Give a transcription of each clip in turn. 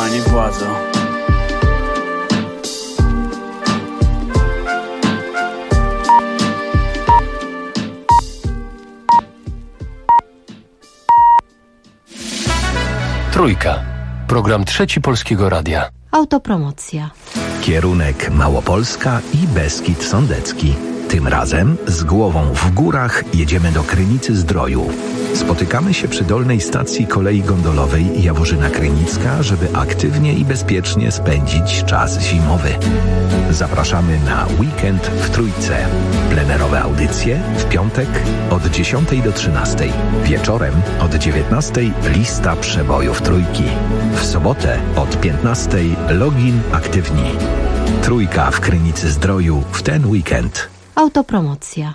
Pani władzo. Trójka. Program Trzeci Polskiego Radia. Autopromocja. Kierunek Małopolska i Beskid Sądecki. Tym razem z głową w górach jedziemy do Krynicy-Zdroju. Spotykamy się przy dolnej stacji kolei gondolowej Jaworzyna Krynicka, żeby aktywnie i bezpiecznie spędzić czas zimowy. Zapraszamy na weekend w Trójce. Plenerowe audycje w piątek od 10 do 13. Wieczorem od 19 lista przebojów Trójki. W sobotę od 15 login aktywni. Trójka w Krynicy-Zdroju w ten weekend. Autopromocja.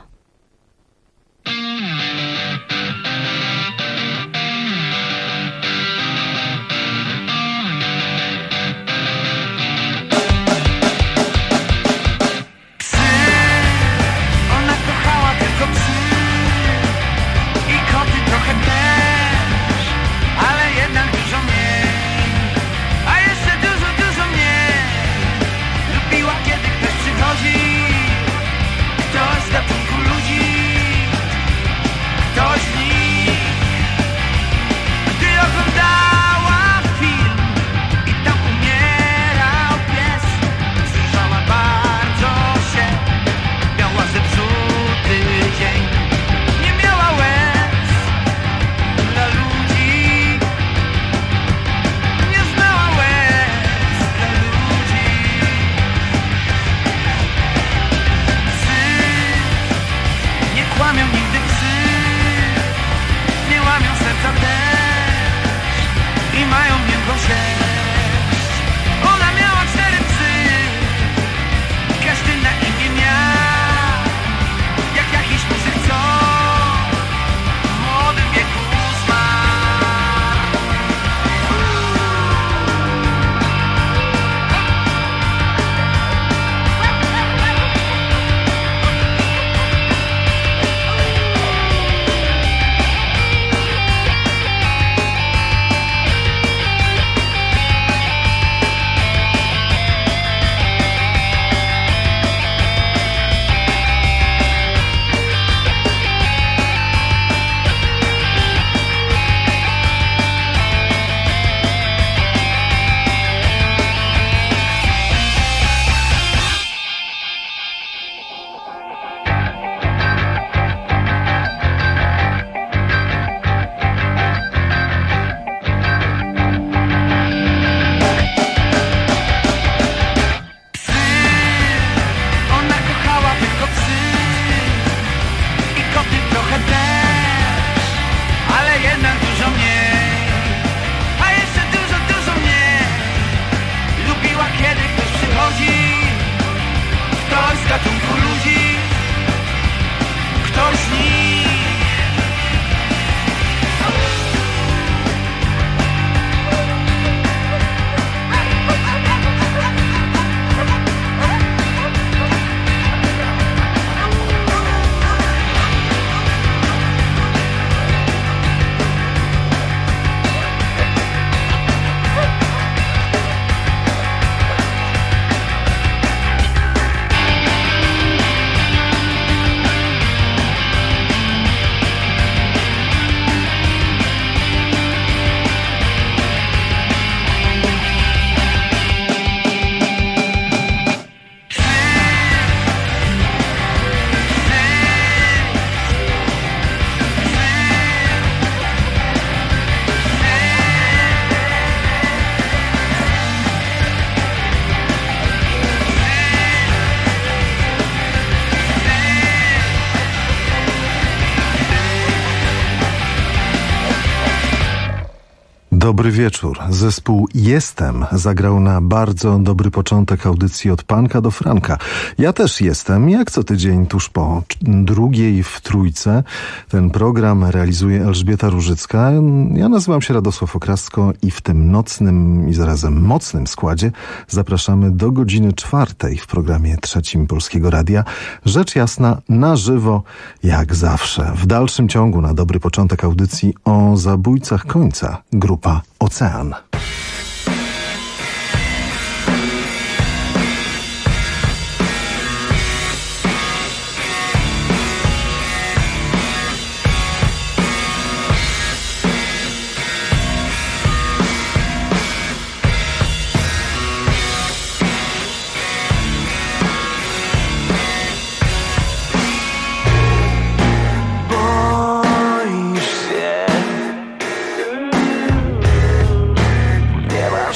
Dobry wieczór. Zespół Jestem zagrał na bardzo dobry początek audycji od Panka do Franka. Ja też jestem, jak co tydzień tuż po drugiej w Trójce. Ten program realizuje Elżbieta Różycka. Ja nazywam się Radosław Okrasko i w tym nocnym i zarazem mocnym składzie zapraszamy do godziny 4 w programie Trzecim Polskiego Radia. Rzecz jasna, na żywo, jak zawsze. W dalszym ciągu na dobry początek audycji o zabójcach końca grupa Ocean.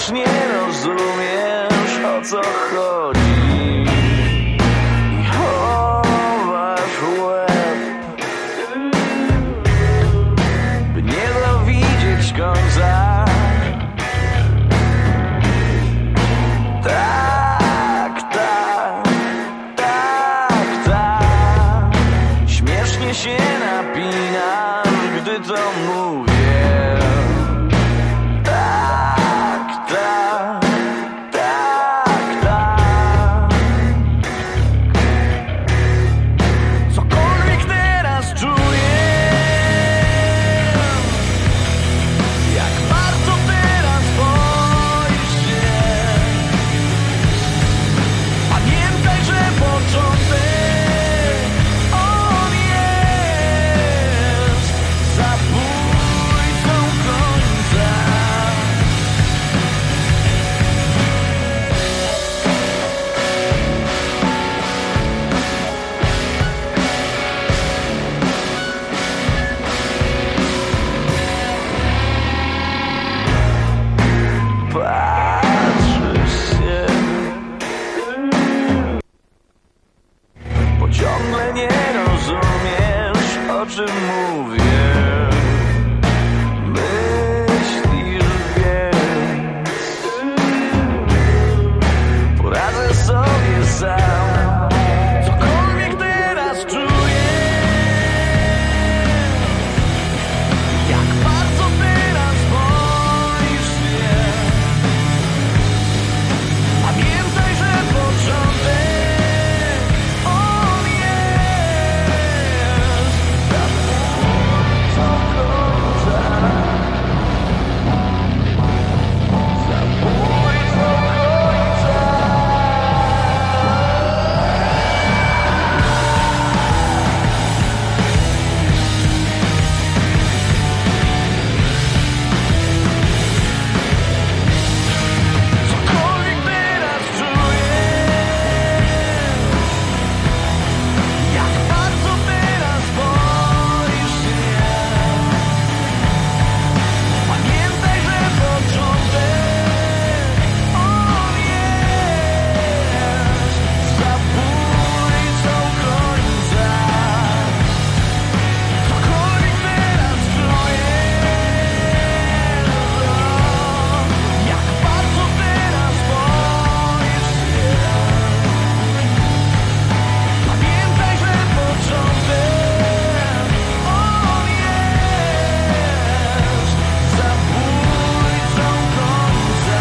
Wciąż nie rozumiesz, o co chodzi i chowasz łeb, by nie dowidzieć końca. Tak, tak, tak, tak. Śmiesznie się napinasz, gdy to mówię. Tak, tak, tak, tak. Cokolwiek teraz czuję, jak bardzo teraz boisz się. Pamiętaj, że początek on jest zabójcą końca. Patrzysz się, bo ciągle nie rozumiesz, o czym mówię. Myślisz więc, poradzę sobie sam. Cokolwiek teraz czuję, jak bardzo teraz boisz się. Pamiętaj, że początek on jest zabójcą końca. Zabójcą końca. Cokolwiek teraz czuję, jak bardzo teraz boisz się. Pamiętaj, że początek on jest zabójcą końca. Cokolwiek teraz czuję, jak bardzo teraz boisz się. Pamiętaj, że początek on jest zabójcą końca.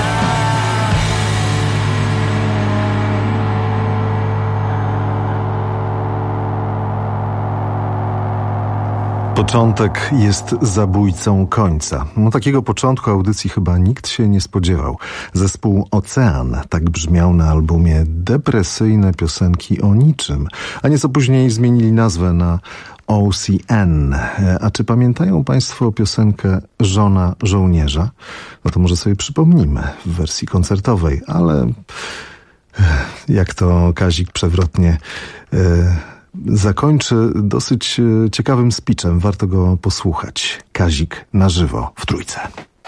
Początek jest zabójcą końca. No, takiego początku audycji chyba nikt się nie spodziewał. Zespół Ocean tak brzmiał na albumie Depresyjne piosenki o niczym, a nieco później zmienili nazwę na OCN. A czy pamiętają Państwo piosenkę Żona żołnierza? No to może sobie przypomnimy w wersji koncertowej, ale jak to Kazik przewrotnie zakończy dosyć ciekawym speechem. Warto go posłuchać. Kazik na żywo w Trójce.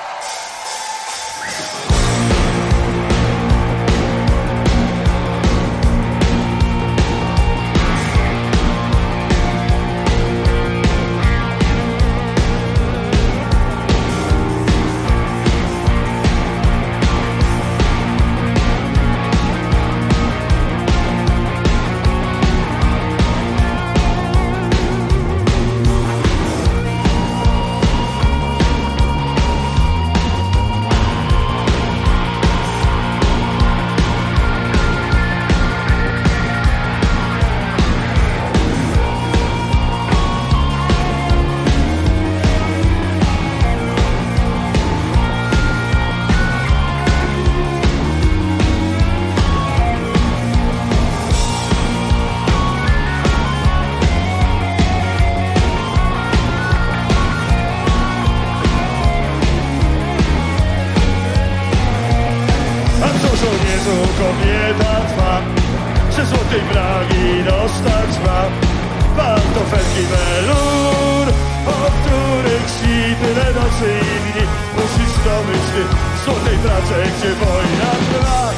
kobieta trwa, ze złotej bragi dostać ma pantofelki welur, o których śni tyle nocy i dni. Musisz to myśli, złotej pracę, gdzie wojna trwa.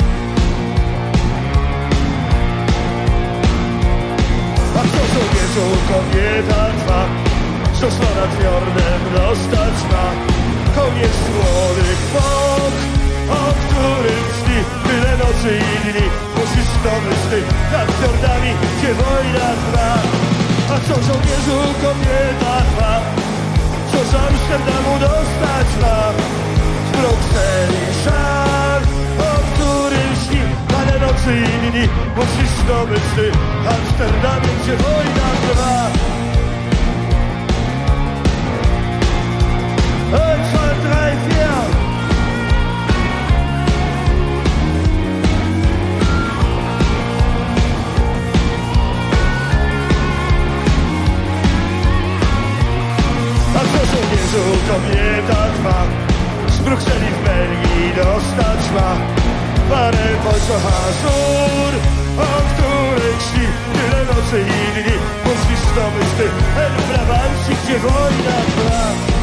A kto żołnierzu kobieta trwa, szosła nad fiordem dostać ma. Koniec młodych bok, o którym śni tyle nocy i dni. Puszczystowy sny nad fiordami, gdzie wojna trwa. A co żołnierzu kobieta trwa, co z Amsterdamu dostać ma. W Brukseli szal, o którym śni tyle nocy i dni. Puszczystowy sny nad Amsterdamie, gdzie wojna trwa. Kobieta trwa, z Brukseli w Belgii dostać ma parę Wolcochazur, o których śni tyle nocy i dni. Puszczystowy sty, w Brabancji, gdzie wojna trwa.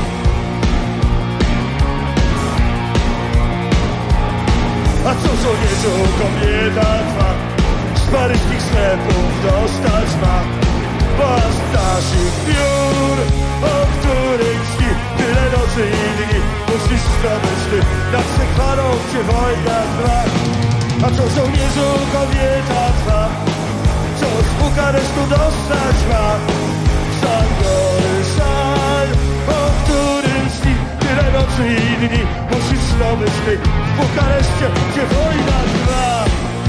A co żołnierzu kobieta trwa, z paryskich sklepów dostać ma pas naszych biur, o których śni tyle nocy i dni. Puszczystowy sty nad Sekwarą, gdzie wojna trwa. A co żołnierzu kobieta trwa, co z Bukaresztu dostać ma Sangory szal, o którym śni tyle nocy i dni. Puszczystowy sty w Bukareszcie, gdzie wojna trwa.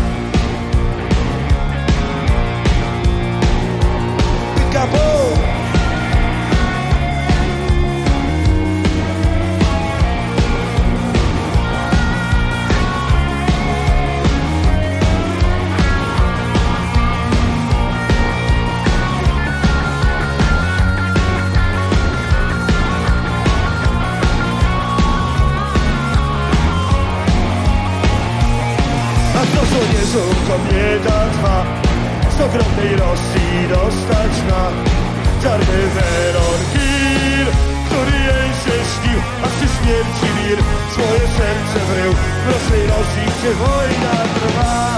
Pick-up-o! Kobieta trwa, z ogromnej Rosji dostać ma czarny Werorkir, który jej się śnił, a przy śmierci mir swoje serce wrył w mrocznej Rosji, gdzie wojna trwa.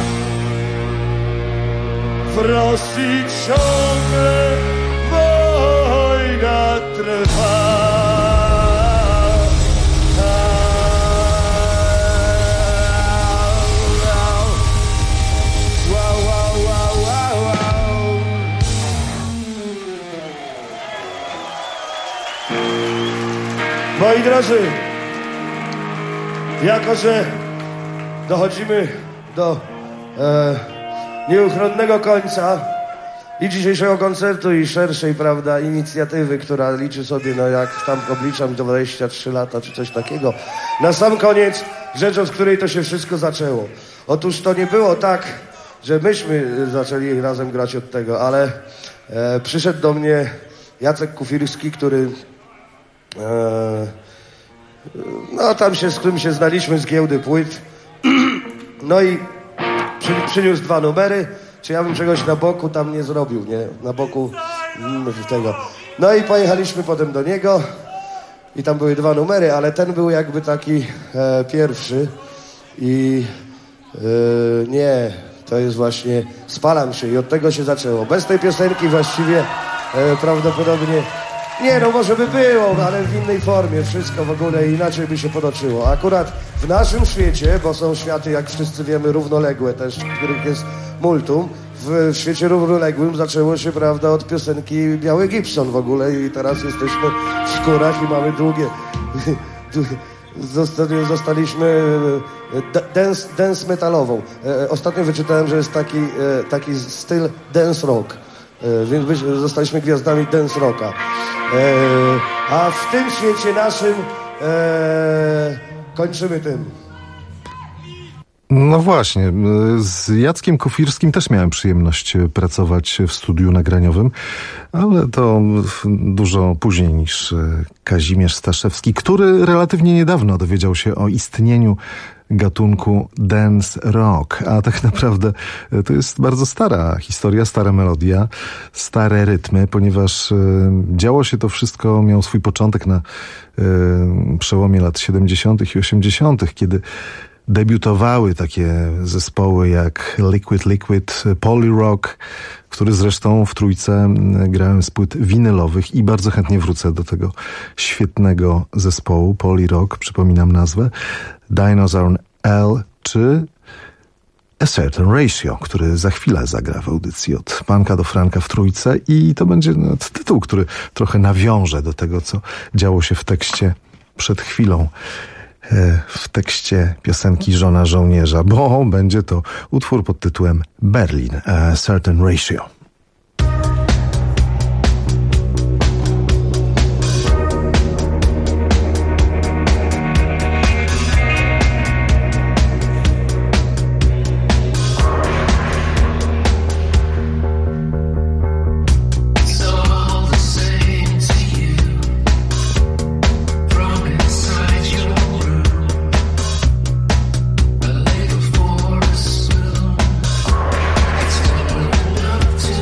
W Rosji ciągle wojna trwa. Moi drodzy, jako że dochodzimy do nieuchronnego końca i dzisiejszego koncertu, i szerszej, prawda, inicjatywy, która liczy sobie, no jak tam obliczam, 23 lata czy coś takiego. Na sam koniec rzecz, od której to się wszystko zaczęło. Otóż to nie było tak, że myśmy zaczęli razem grać od tego, ale przyszedł do mnie Jacek Kufirski, który no tam się, z którym się znaliśmy z giełdy płyt. No i przyniósł 2 numery. Czy ja bym czegoś na boku tam nie zrobił, nie? Na boku tego. No i pojechaliśmy potem do niego i tam były 2 numery, ale ten był jakby taki pierwszy i nie, to jest właśnie Spalam się i od tego się zaczęło. Bez tej piosenki właściwie prawdopodobnie nie, no może by było, ale w innej formie, wszystko w ogóle inaczej by się potoczyło. Akurat w naszym świecie, bo są światy, jak wszyscy wiemy, równoległe też, w których jest multum, w świecie równoległym zaczęło się, prawda, od piosenki Biały Gibson w ogóle i teraz jesteśmy w skórach i mamy długie... Zostaliśmy dance metalową. Ostatnio wyczytałem, że jest taki styl dance rock. Więc zostaliśmy gwiazdami dance rocka. A w tym świecie naszym kończymy tym. No właśnie, z Jackiem Kofirskim też miałem przyjemność pracować w studiu nagraniowym, ale to dużo później niż Kazimierz Staszewski, który relatywnie niedawno dowiedział się o istnieniu gatunku dance rock, a tak naprawdę to jest bardzo stara historia, stara melodia, stare rytmy, ponieważ działo się to wszystko, miał swój początek na przełomie lat 70. i 80., kiedy debiutowały takie zespoły jak Liquid, Polyrock, który zresztą w trójce grałem z płyt winylowych i bardzo chętnie wrócę do tego świetnego zespołu Polyrock, przypominam nazwę, Dinosaur L czy A Certain Ratio, który za chwilę zagra w audycji Od Panka do Franka w trójce i to będzie tytuł, który trochę nawiąże do tego, co działo się w tekście przed chwilą. W tekście piosenki Żona żołnierza, bo będzie to utwór pod tytułem Berlin, A Certain Ratio. To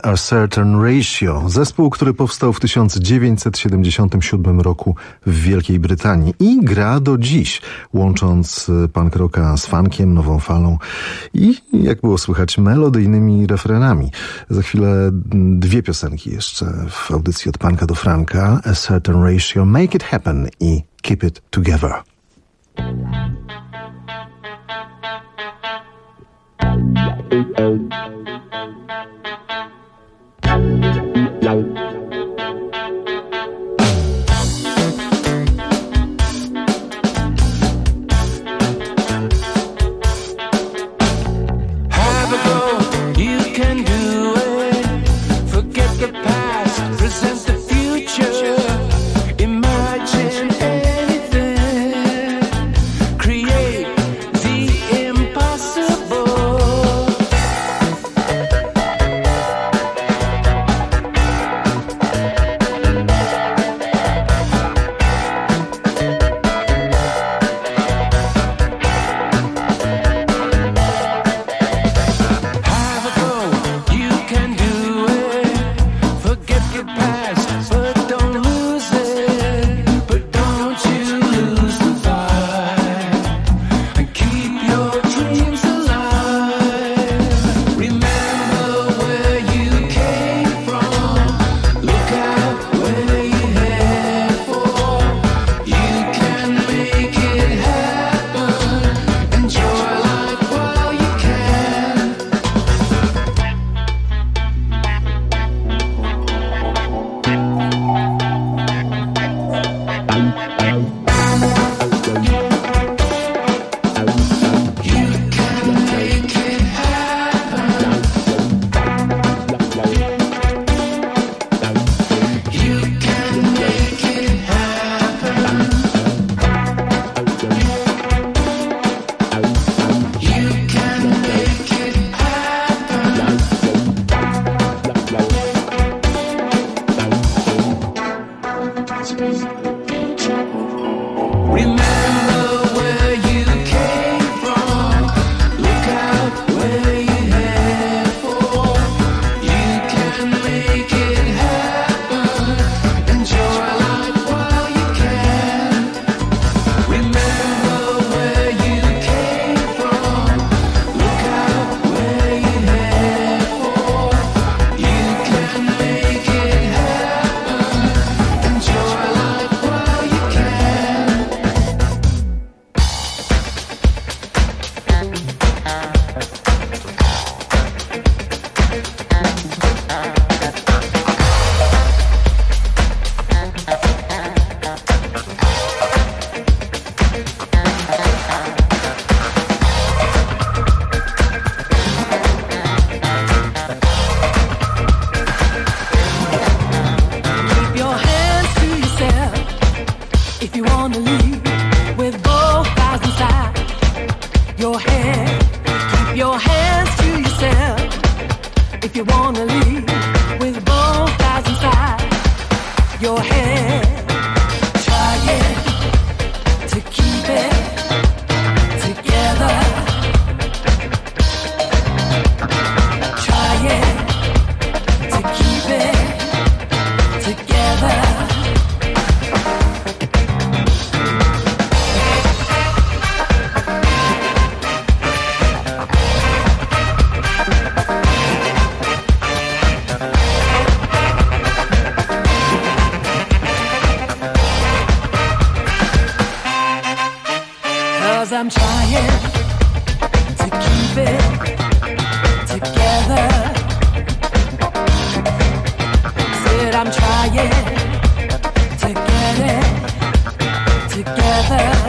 A Certain Ratio. Zespół, który powstał w 1977 roku w Wielkiej Brytanii i gra do dziś, łącząc punk rocka z funkiem, nową falą i, jak było słychać, melodyjnymi refrenami. Za chwilę dwie piosenki jeszcze w audycji Od Panka do Franka. A Certain Ratio, Make It Happen i Keep It Together. I'm trying to keep it together. Said I'm trying to get it together.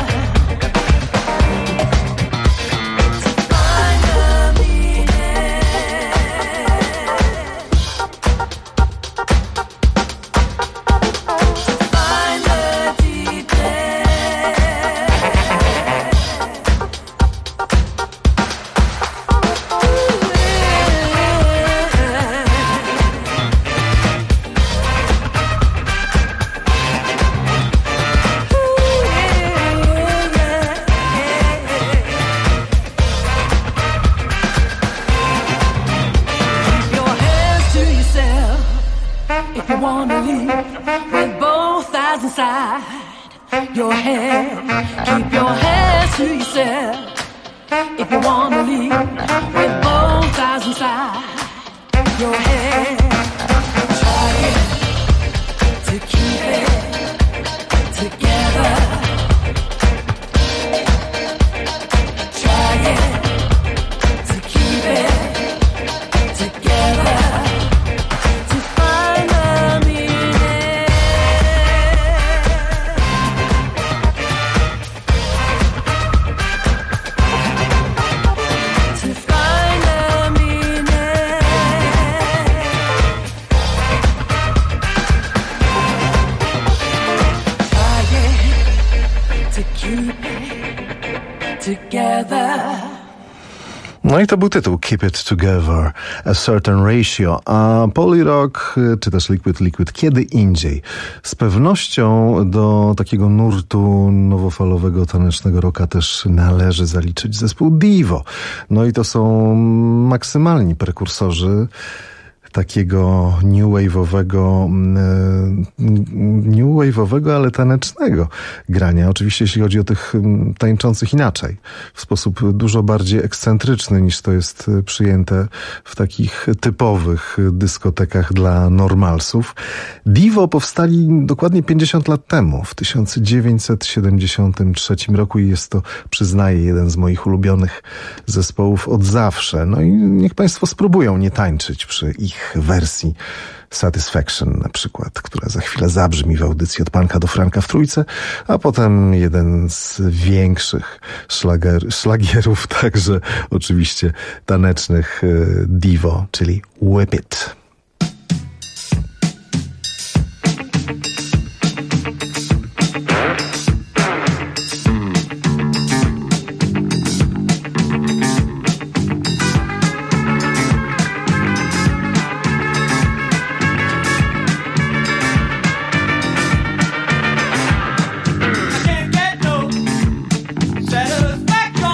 leave with both eyes inside your head. Keep your hands to yourself if you wanna leave with both eyes inside your head. Try to keep it together. Try to keep it together. To find the meaning. To find the meaning. To keep it together. No i to był tytuł Keep It Together, A Certain Ratio, a Polyrock, czy też Liquid, kiedy indziej. Z pewnością do takiego nurtu nowofalowego, tanecznego rocka też należy zaliczyć zespół Divo. No i to są maksymalni prekursorzy takiego new wave'owego, ale tanecznego grania. Oczywiście jeśli chodzi o tych tańczących inaczej, w sposób dużo bardziej ekscentryczny niż to jest przyjęte w takich typowych dyskotekach dla normalsów. Divo powstali dokładnie 50 lat temu, w 1973 roku i jest to, przyznaję, jeden z moich ulubionych zespołów od zawsze. No i niech Państwo spróbują nie tańczyć przy ich wersji Satisfaction na przykład, która za chwilę zabrzmi w audycji Od Panka do Franka w Trójce, a potem jeden z większych szlagierów, także oczywiście tanecznych Divo, czyli Whip It.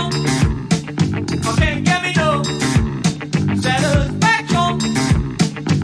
Satisfaction.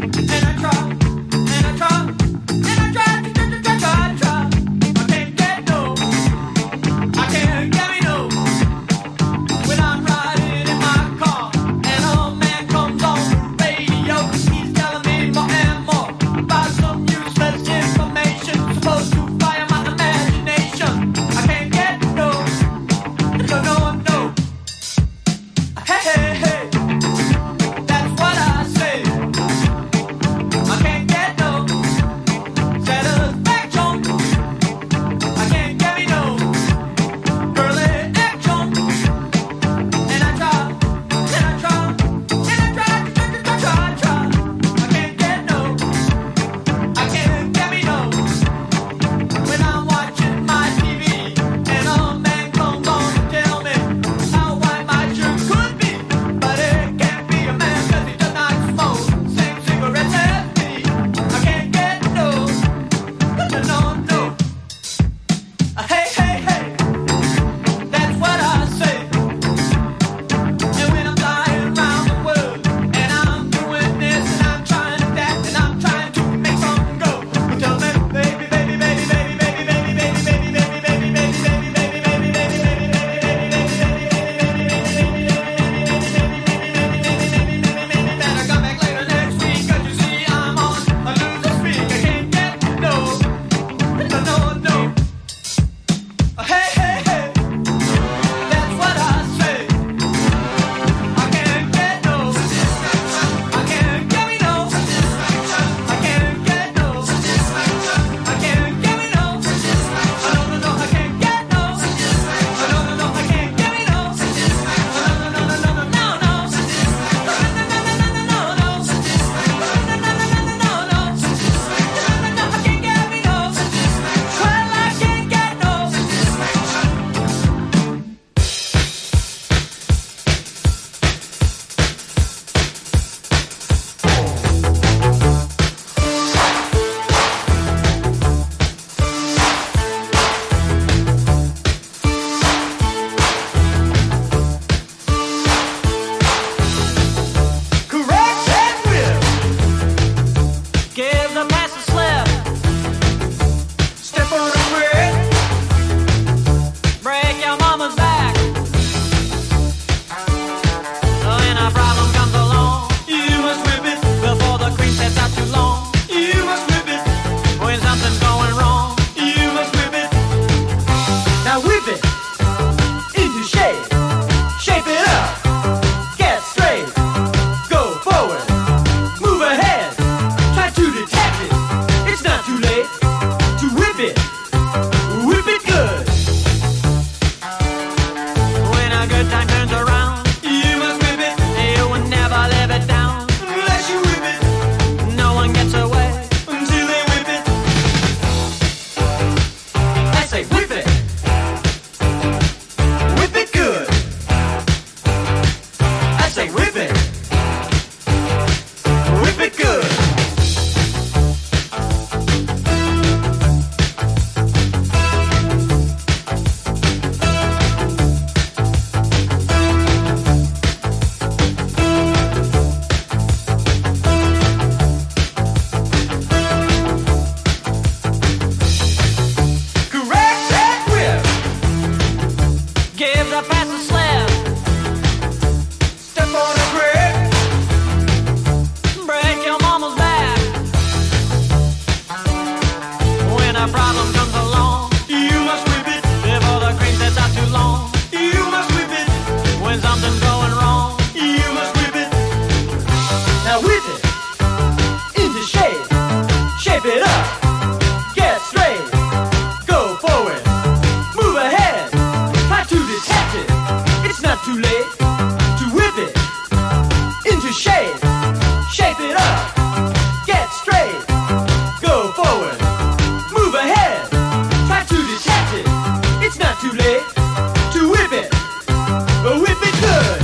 a problem comes along, you must whip it before the cream sets out too long. You must whip it when something's going wrong. You must whip it. Now whip it into shape. Shape it up. Get straight. Go forward. Move ahead. Try to detect it. It's not too late to whip it into shape. Shape it up. Get straight. Go forward. Move ahead. Try to detect it. It's not too late to whip it. But whip it good.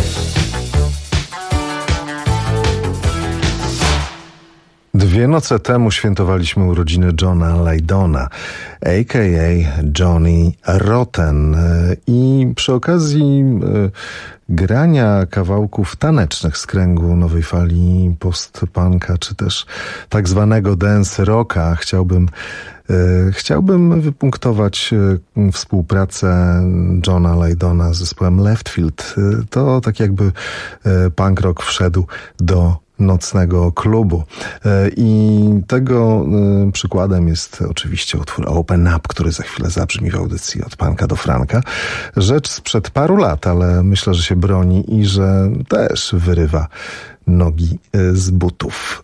Dwie noce temu świętowaliśmy urodziny Johna Lydona, a.k.a. Johnny Rotten. I przy okazji grania kawałków tanecznych z kręgu nowej fali post-punka, czy też tak zwanego dance rocka, chciałbym wypunktować współpracę Johna Lydona z zespołem Leftfield. To tak jakby punk rock wszedł do nocnego klubu. I tego przykładem jest oczywiście utwór Open Up, który za chwilę zabrzmi w audycji Od Panka do Franka. Rzecz sprzed paru lat, ale myślę, że się broni i że też wyrywa nogi z butów.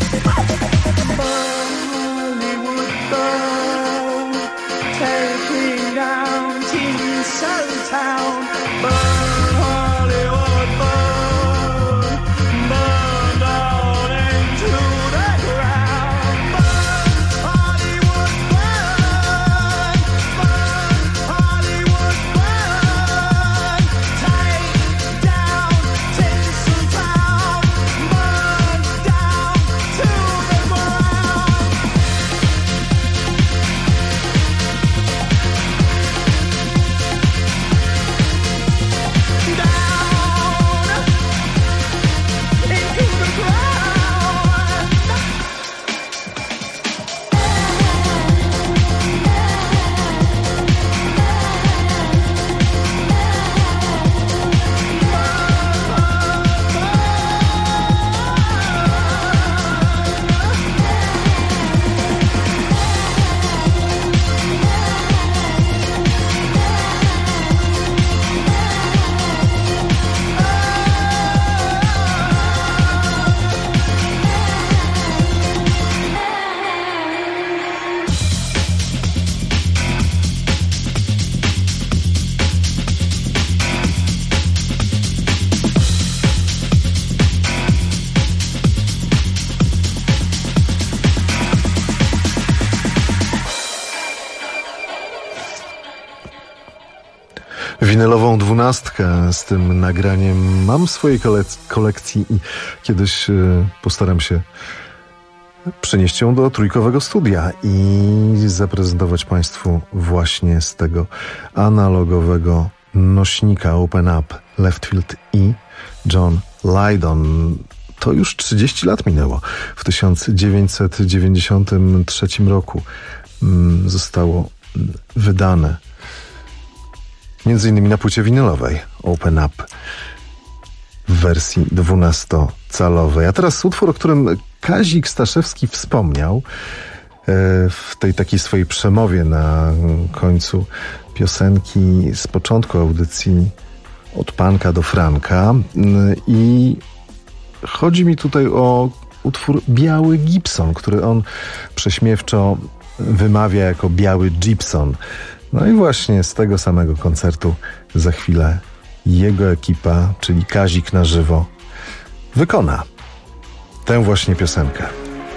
Take Winylową 12 z tym nagraniem mam w swojej kolekcji i kiedyś postaram się przenieść ją do trójkowego studia i zaprezentować Państwu właśnie z tego analogowego nośnika Open Up, Leftfield i John Lydon. To już 30 lat minęło. W 1993 roku zostało wydane między innymi na płycie winylowej Open Up w wersji 12-calowej. A teraz utwór, o którym Kazik Staszewski wspomniał w tej takiej swojej przemowie na końcu piosenki z początku audycji Od Panka do Franka. I chodzi mi tutaj o utwór Biały Gibson, który on prześmiewczo wymawia jako Biały Gibson. No i właśnie z tego samego koncertu za chwilę jego ekipa, czyli Kazik na żywo, wykona tę właśnie piosenkę.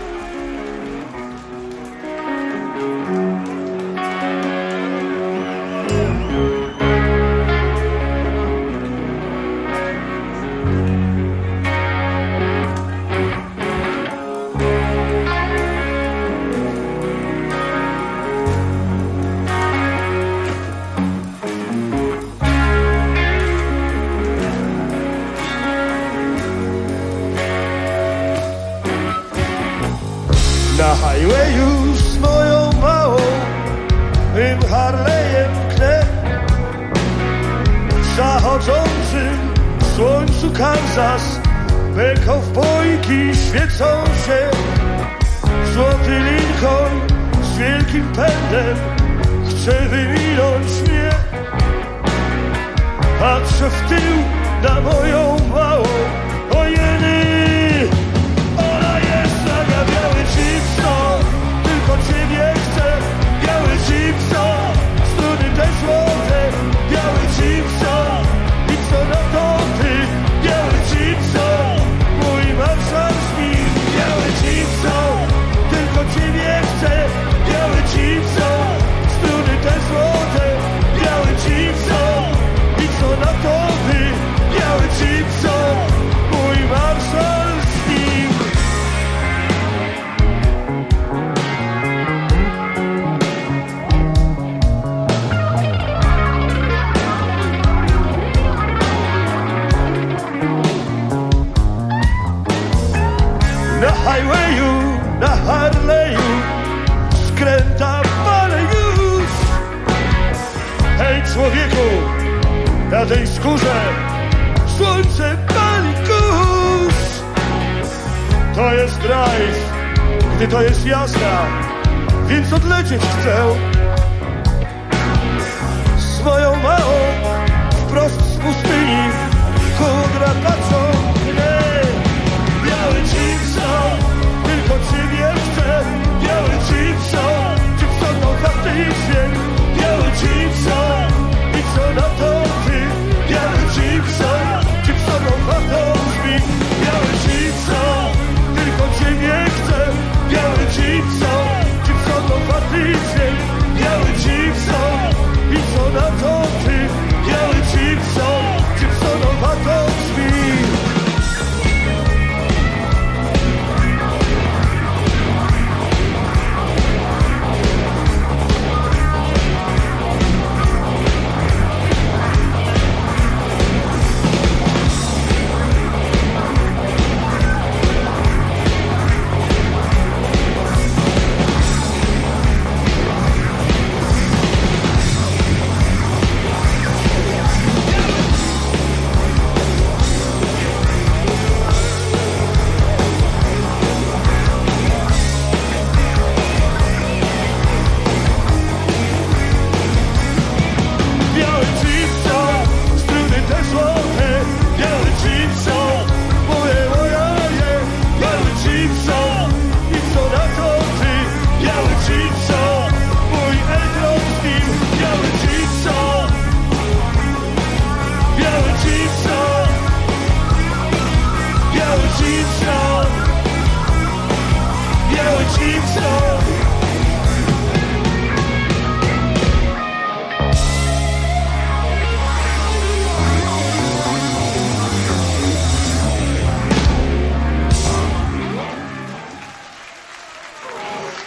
Na highwayu z moją małą tym Harley'em knę w zachodzącym słońcu Kansas. Me kowbojki świecą się, złoty Lincoln z wielkim pędem chce wyminąć mnie. Patrzę w tył na moją małą, ojeny, ona jest taka biały Gibson, tylko ciebie chcę, biały Gibson, struny te złote, biały Gibson, i co na to ty, biały Gibson, mój marszał śpi, biały Gibson, tylko ciebie chcę, biały Gibson, struny te złote, biały Gibson, i co na to ty, biały Gibson, mój marszał śpi. Na highwayu, na Harley'u skręta palę już. Hej człowieku, na tej skórze słońce pali kurz. To jest drive, gdy to jest jazda, więc odlecieć chcę z moją małą wprost z pustyni. Kudra patrzą mnie, biały Gibson, tylko ciebie chcę, biały Gibson, Gibsoną faktycznie, biały Gibson, i co na to ty, biały Gibson, Gibsoną faktycznie, biały Gibson, tylko ciebie chcę, biały Gibson, Gibsoną faktycznie, biały Gibson, i co na to ty, biały Gibson, Gibsoną faktycznie.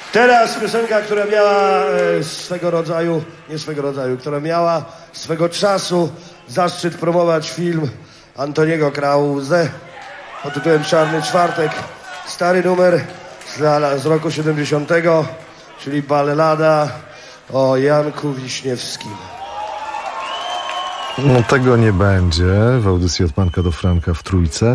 Teraz piosenka, która miała która miała swego czasu zaszczyt promować film Antoniego Krause pod tytułem Czarny Czwartek. Stary numer z roku 70, czyli ballada o Janku Wiśniewskim. No tego nie będzie w audycji Od Panka do Franka w Trójce,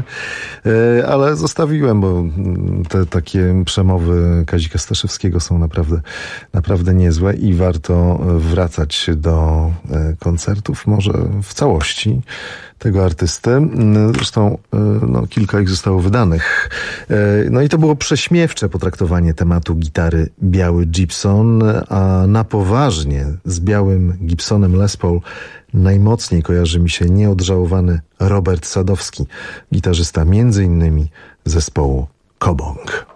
ale zostawiłem, bo te takie przemowy Kazika Staszewskiego są naprawdę niezłe i warto wracać do koncertów, może w całości tego artysty. Zresztą kilka ich zostało wydanych. No i to było prześmiewcze potraktowanie tematu gitary biały Gibson, a na poważnie z białym Gibsonem Les Paul najmocniej kojarzy mi się nieodżałowany Robert Sadowski, gitarzysta m.in. zespołu Kobong.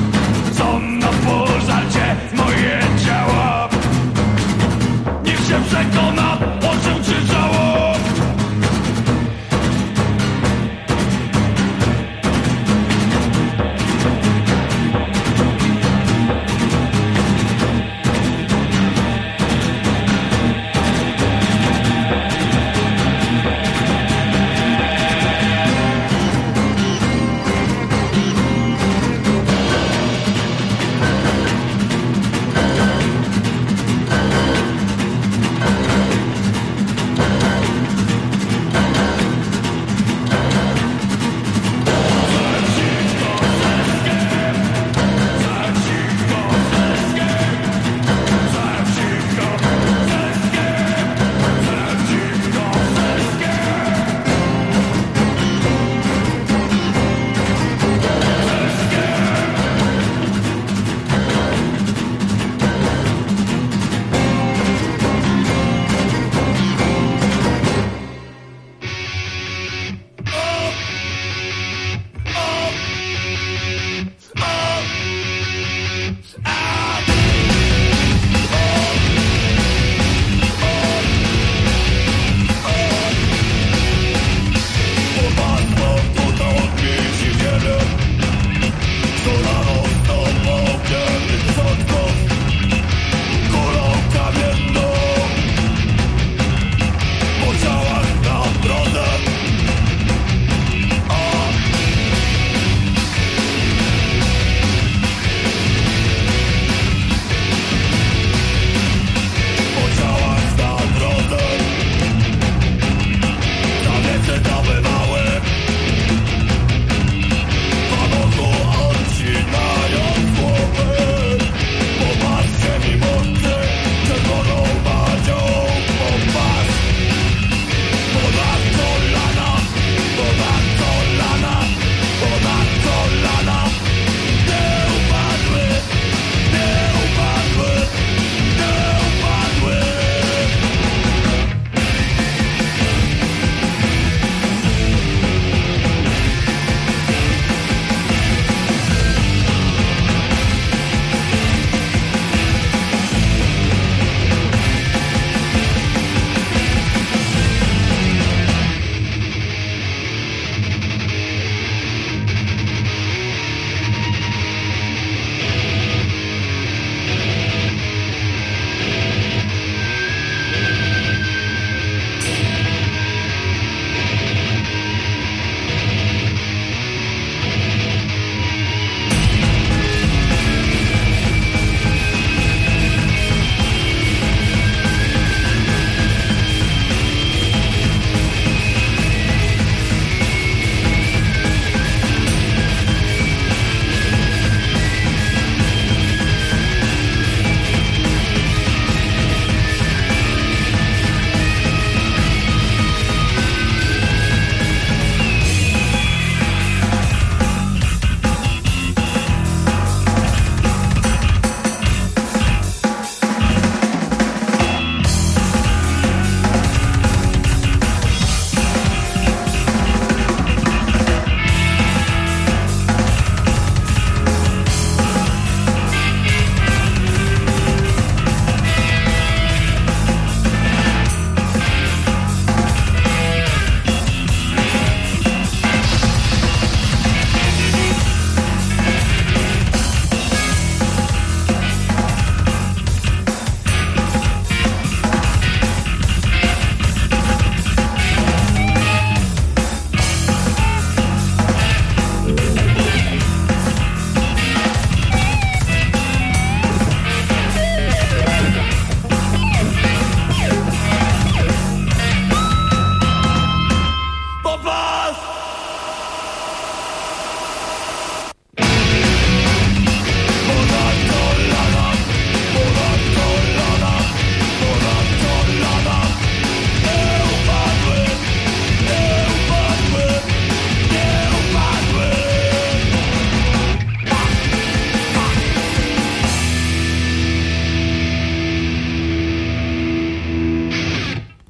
Niech się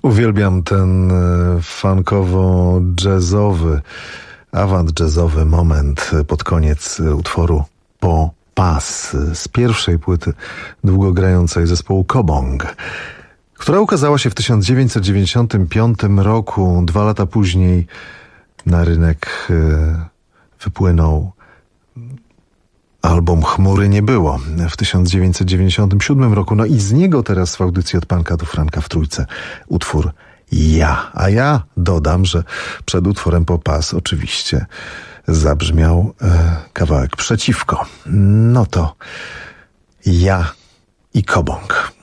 Uwielbiam ten funkowo-jazzowy, awant-jazzowy moment pod koniec utworu Po Pas z pierwszej płyty długogrającej zespołu Kobong, która ukazała się w 1995 roku. 2 lata później na rynek wypłynął album Chmury nie było w 1997 roku. No i z niego teraz w audycji Od Panka do Franka w Trójce utwór Ja. A ja dodam, że przed utworem Po Pas oczywiście zabrzmiał kawałek Przeciwko. No to Ja i Kobong.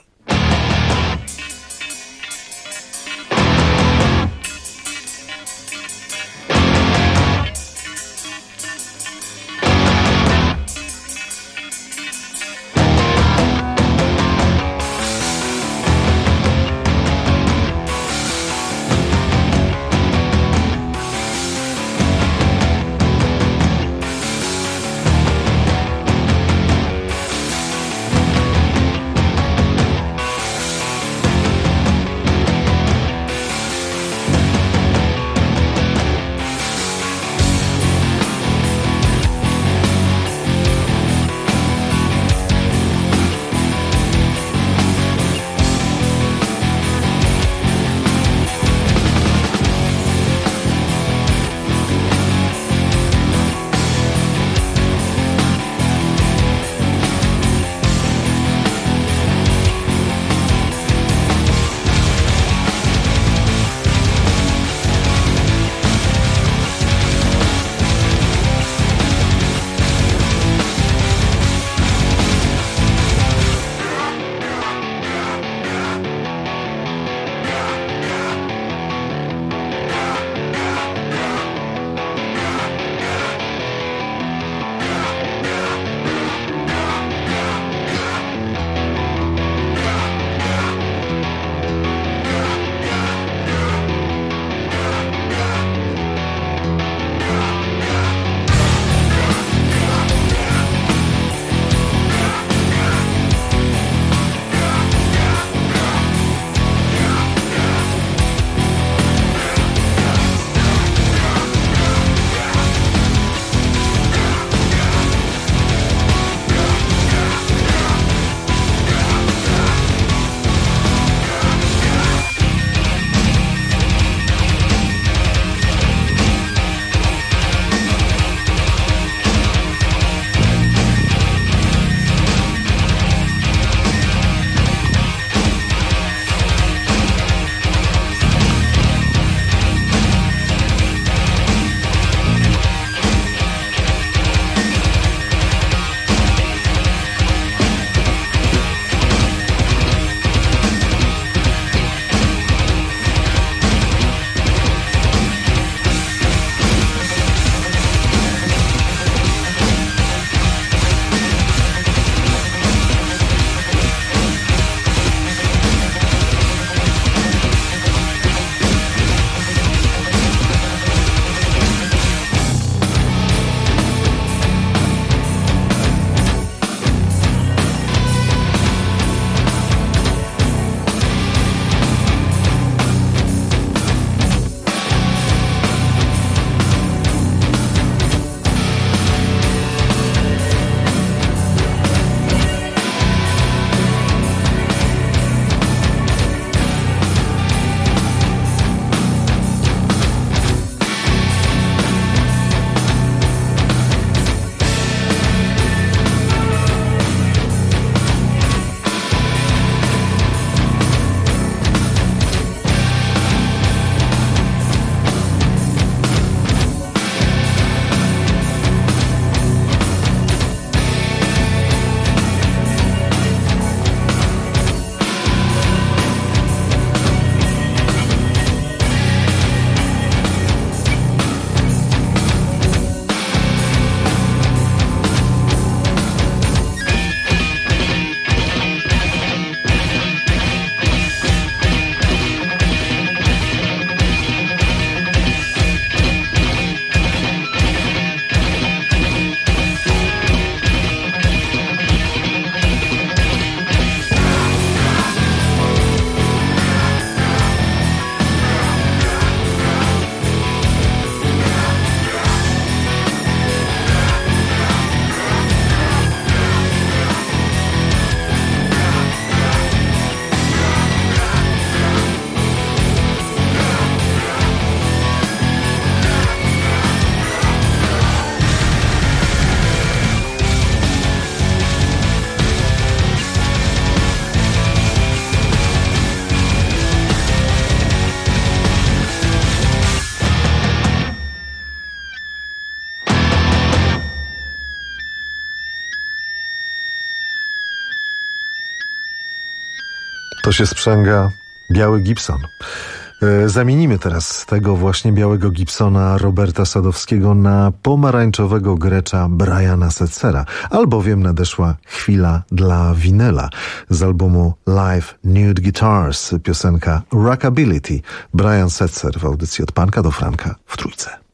To się sprzęga biały Gibson. Zamienimy teraz tego właśnie białego Gibsona Roberta Sadowskiego na pomarańczowego grecza Briana Setzera, albowiem nadeszła chwila dla winyla. Z albumu Live Nude Guitars piosenka Rockability. Brian Setzer w audycji Od Panka do Franka w Trójce.